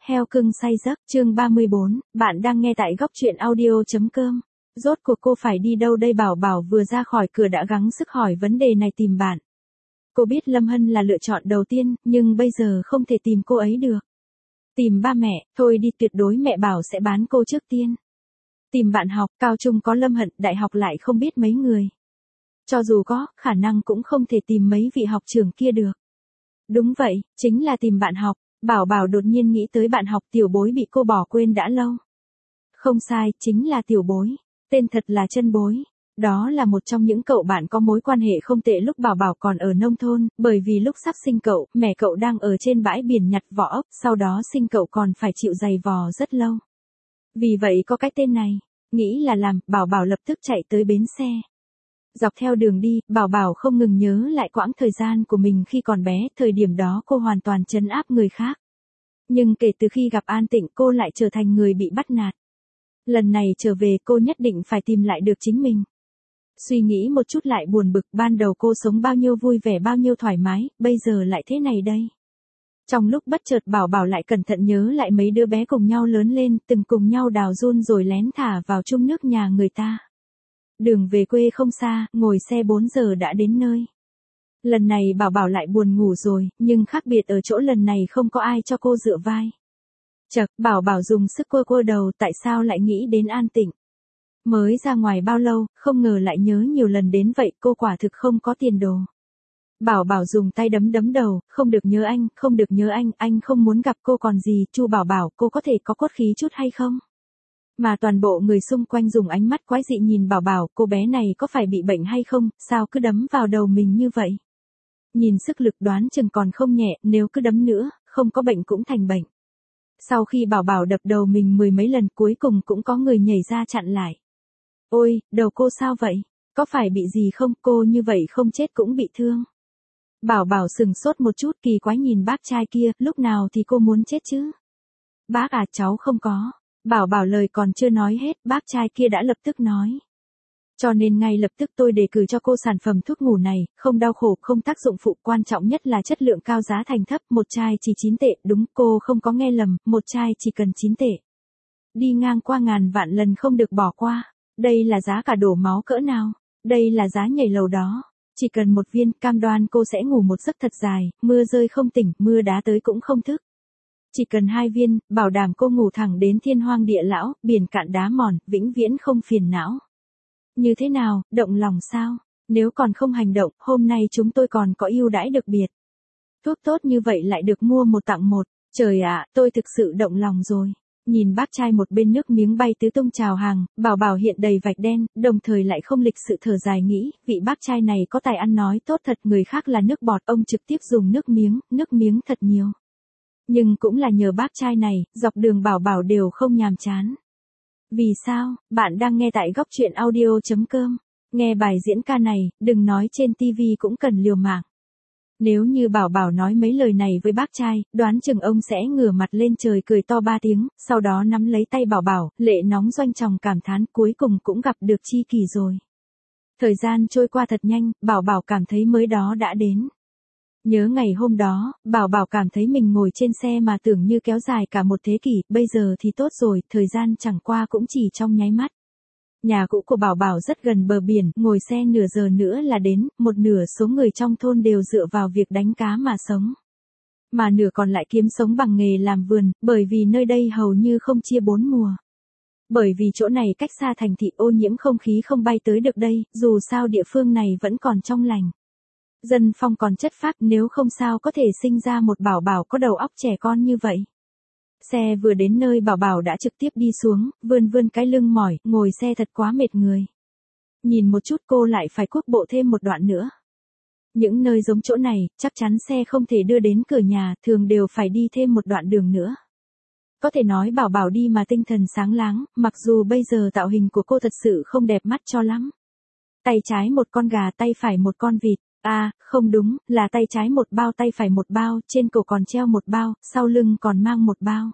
Heo cưng say giấc, chương 34, bạn đang nghe tại góc truyện audio.com. Rốt cuộc cô phải đi đâu đây? Bảo Bảo vừa ra khỏi cửa đã gắng sức hỏi vấn đề này tìm bạn. Cô biết Lâm Hân là lựa chọn đầu tiên, nhưng bây giờ không thể tìm cô ấy được. Tìm ba mẹ, thôi đi, tuyệt đối mẹ bảo sẽ bán cô trước tiên. Tìm bạn học, cao trung có Lâm Hân, đại học lại không biết mấy người. Cho dù có, khả năng cũng không thể tìm mấy vị học trưởng kia được. Đúng vậy, chính là tìm bạn học. Bảo Bảo đột nhiên nghĩ tới bạn học Tiểu Bối bị cô bỏ quên đã lâu. Không sai, chính là Tiểu Bối. Tên thật là Chân Bối. Đó là một trong những cậu bạn có mối quan hệ không tệ lúc Bảo Bảo còn ở nông thôn, bởi vì lúc sắp sinh cậu, mẹ cậu đang ở trên bãi biển nhặt vỏ ốc, sau đó sinh cậu còn phải chịu giày vò rất lâu. Vì vậy có cái tên này, nghĩ là làm, Bảo Bảo lập tức chạy tới bến xe. Dọc theo đường đi, Bảo Bảo không ngừng nhớ lại quãng thời gian của mình khi còn bé, thời điểm đó cô hoàn toàn trấn áp người khác. Nhưng kể từ khi gặp An Tịnh cô lại trở thành người bị bắt nạt. Lần này trở về cô nhất định phải tìm lại được chính mình. Suy nghĩ một chút lại buồn bực, ban đầu cô sống bao nhiêu vui vẻ bao nhiêu thoải mái, bây giờ lại thế này đây. Trong lúc bất chợt Bảo Bảo lại cẩn thận nhớ lại mấy đứa bé cùng nhau lớn lên, từng cùng nhau đào giun rồi lén thả vào chung nước nhà người ta. Đường về quê không xa, ngồi xe 4 giờ đã đến nơi. Lần này Bảo Bảo lại buồn ngủ rồi, nhưng khác biệt ở chỗ lần này không có ai cho cô dựa vai. Chậc, Bảo Bảo dùng sức quơ đầu, tại sao lại nghĩ đến An Tịnh. Mới ra ngoài bao lâu, không ngờ lại nhớ nhiều lần đến vậy, cô quả thực không có tiền đồ. Bảo Bảo dùng tay đấm đầu, không được nhớ anh, không được nhớ anh không muốn gặp cô còn gì, Chu Bảo Bảo, cô có thể có cốt khí chút hay không? Mà toàn bộ người xung quanh dùng ánh mắt quái dị nhìn Bảo Bảo, cô bé này có phải bị bệnh hay không, sao cứ đấm vào đầu mình như vậy? Nhìn sức lực đoán chừng còn không nhẹ, nếu cứ đấm nữa, không có bệnh cũng thành bệnh. Sau khi Bảo Bảo đập đầu mình 10 mấy lần cuối cùng cũng có người nhảy ra chặn lại. Ôi, đầu cô sao vậy? Có phải bị gì không? Cô như vậy không chết cũng bị thương. Bảo Bảo sừng sốt một chút kỳ quái nhìn bác trai kia, lúc nào thì cô muốn chết chứ? Bác à, cháu không có. Bảo Bảo lời còn chưa nói hết, bác trai kia đã lập tức nói. Cho nên ngay lập tức tôi đề cử cho cô sản phẩm thuốc ngủ này, không đau khổ, không tác dụng phụ, quan trọng nhất là chất lượng cao, giá thành thấp, một chai chỉ 9 tệ, đúng, cô không có nghe lầm, một chai chỉ cần 9 tệ. Đi ngang qua ngàn vạn lần không được bỏ qua. Đây là giá cả đổ máu cỡ nào? Đây là giá nhảy lầu đó. Chỉ cần một viên, cam đoan cô sẽ ngủ một giấc thật dài, mưa rơi không tỉnh, mưa đá tới cũng không thức. Chỉ cần 2 viên, bảo đảm cô ngủ thẳng đến thiên hoang địa lão, biển cạn đá mòn, vĩnh viễn không phiền não. Như thế nào, động lòng sao? Nếu còn không hành động, hôm nay chúng tôi còn có ưu đãi đặc biệt. Thuốc tốt như vậy lại được mua một tặng một. Trời ạ, tôi thực sự động lòng rồi. Nhìn bác trai một bên nước miếng bay tứ tung chào hàng, Bảo Bảo hiện đầy vạch đen, đồng thời lại không lịch sự thở dài nghĩ, vị bác trai này có tài ăn nói tốt thật, người khác là nước bọt, ông trực tiếp dùng nước miếng thật nhiều. Nhưng cũng là nhờ bác trai này, dọc đường Bảo Bảo đều không nhàm chán. Vì sao? Bạn đang nghe tại góc truyện audio.com. Nghe bài diễn ca này, đừng nói trên TV cũng cần liều mạng. Nếu như Bảo Bảo nói mấy lời này với bác trai, đoán chừng ông sẽ ngửa mặt lên trời cười to 3 tiếng, sau đó nắm lấy tay Bảo Bảo, lệ nóng doanh tròng cảm thán, cuối cùng cũng gặp được tri kỷ rồi. Thời gian trôi qua thật nhanh, Bảo Bảo cảm thấy mới đó đã đến. Nhớ ngày hôm đó, Bảo Bảo cảm thấy mình ngồi trên xe mà tưởng như kéo dài cả một thế kỷ, bây giờ thì tốt rồi, thời gian chẳng qua cũng chỉ trong nháy mắt. Nhà cũ của Bảo Bảo rất gần bờ biển, ngồi xe nửa giờ nữa là đến, một nửa số người trong thôn đều dựa vào việc đánh cá mà sống. Mà nửa còn lại kiếm sống bằng nghề làm vườn, bởi vì nơi đây hầu như không chia 4 mùa. Bởi vì chỗ này cách xa thành thị, ô nhiễm không khí không bay tới được đây, dù sao địa phương này vẫn còn trong lành. Dân phong còn chất phác, nếu không sao có thể sinh ra một Bảo Bảo có đầu óc trẻ con như vậy. Xe vừa đến nơi Bảo Bảo đã trực tiếp đi xuống, vươn cái lưng mỏi, ngồi xe thật quá mệt người. Nhìn một chút cô lại phải cuốc bộ thêm một đoạn nữa. Những nơi giống chỗ này, chắc chắn xe không thể đưa đến cửa nhà, thường đều phải đi thêm một đoạn đường nữa. Có thể nói Bảo Bảo đi mà tinh thần sáng láng, mặc dù bây giờ tạo hình của cô thật sự không đẹp mắt cho lắm. Tay trái một con gà, tay phải một con vịt. À, không đúng, là tay trái một bao tay phải một bao, trên cổ còn treo một bao, sau lưng còn mang một bao.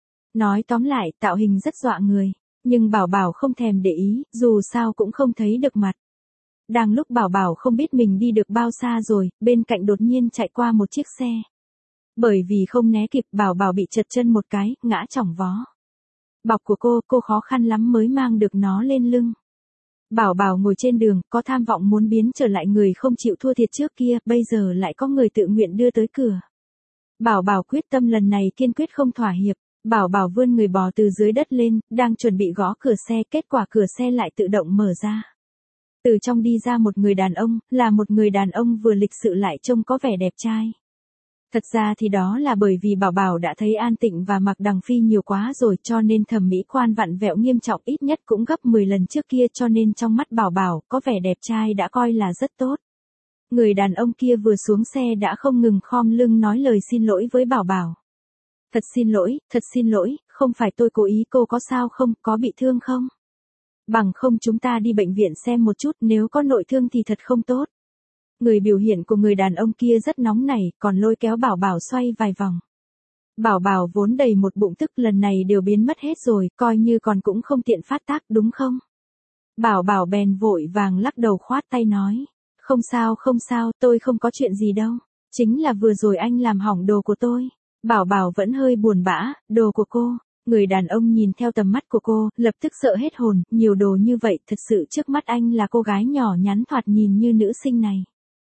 Nói tóm lại, tạo hình rất dọa người, nhưng Bảo Bảo không thèm để ý, dù sao cũng không thấy được mặt. Đang lúc Bảo Bảo không biết mình đi được bao xa rồi, bên cạnh đột nhiên chạy qua một chiếc xe. Bởi vì không né kịp, Bảo Bảo bị trật chân một cái, ngã chỏng vó. Bọc của cô khó khăn lắm mới mang được nó lên lưng. Bảo Bảo ngồi trên đường, có tham vọng muốn biến trở lại người không chịu thua thiệt trước kia, bây giờ lại có người tự nguyện đưa tới cửa. Bảo Bảo quyết tâm lần này kiên quyết không thỏa hiệp. Bảo Bảo vươn người bò từ dưới đất lên, đang chuẩn bị gõ cửa xe, kết quả cửa xe lại tự động mở ra. Từ trong đi ra một người đàn ông, là một người đàn ông vừa lịch sự lại trông có vẻ đẹp trai. Thật ra thì đó là bởi vì Bảo Bảo đã thấy An Tịnh và Mạc Đằng Phi nhiều quá rồi, cho nên thẩm mỹ quan vặn vẹo nghiêm trọng, ít nhất cũng gấp 10 lần trước kia, cho nên trong mắt Bảo Bảo, có vẻ đẹp trai đã coi là rất tốt. Người đàn ông kia vừa xuống xe đã không ngừng khom lưng nói lời xin lỗi với Bảo Bảo. Thật xin lỗi, không phải tôi cố ý, cô có sao không, có bị thương không? Bằng không chúng ta đi bệnh viện xem một chút, nếu có nội thương thì thật không tốt. Người biểu hiện của người đàn ông kia rất nóng nảy, còn lôi kéo Bảo Bảo xoay vài vòng. Bảo Bảo vốn đầy một bụng tức lần này đều biến mất hết rồi, coi như còn cũng không tiện phát tác đúng không? Bảo Bảo bèn vội vàng lắc đầu khoát tay nói. Không sao, tôi không có chuyện gì đâu. Chính là vừa rồi anh làm hỏng đồ của tôi. Bảo Bảo vẫn hơi buồn bã, đồ của cô. Người đàn ông nhìn theo tầm mắt của cô, lập tức sợ hết hồn, nhiều đồ như vậy, thật sự trước mắt anh là cô gái nhỏ nhắn thoạt nhìn như nữ sinh này.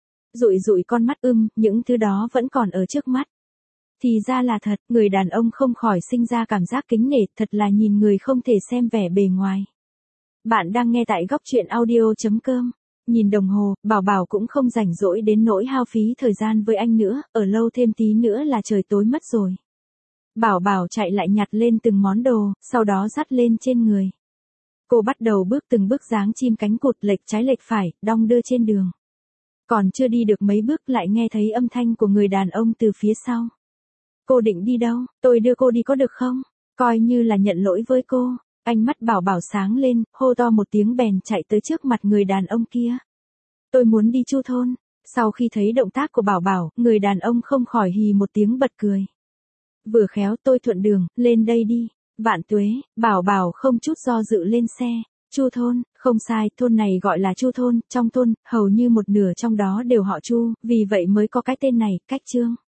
Dụi con mắt những thứ đó vẫn còn ở trước mắt. Thì ra là thật, người đàn ông không khỏi sinh ra cảm giác kính nể, thật là nhìn người không thể xem vẻ bề ngoài. Bạn đang nghe tại góc truyện audio.com. Nhìn đồng hồ, Bảo Bảo cũng không rảnh rỗi đến nỗi hao phí thời gian với anh nữa, ở lâu thêm tí nữa là trời tối mất rồi. Bảo Bảo chạy lại nhặt lên từng món đồ, sau đó dắt lên trên người. Cô bắt đầu bước từng bước dáng chim cánh cụt, lệch trái lệch phải, đong đưa trên đường. Còn chưa đi được mấy bước lại nghe thấy âm thanh của người đàn ông từ phía sau. Cô định đi đâu, tôi đưa cô đi có được không? Coi như là nhận lỗi với cô. Ánh mắt Bảo Bảo sáng lên, hô to một tiếng bèn chạy tới trước mặt người đàn ông kia. Tôi muốn đi Chu thôn. Sau khi thấy động tác của Bảo Bảo, người đàn ông không khỏi hì một tiếng bật cười. Vừa khéo tôi thuận đường, lên đây đi. Vạn tuế, Bảo Bảo không chút do dự lên xe. Chu thôn, không sai, thôn này gọi là Chu thôn, trong thôn, hầu như một nửa trong đó đều họ Chu, vì vậy mới có cái tên này, cách Trương.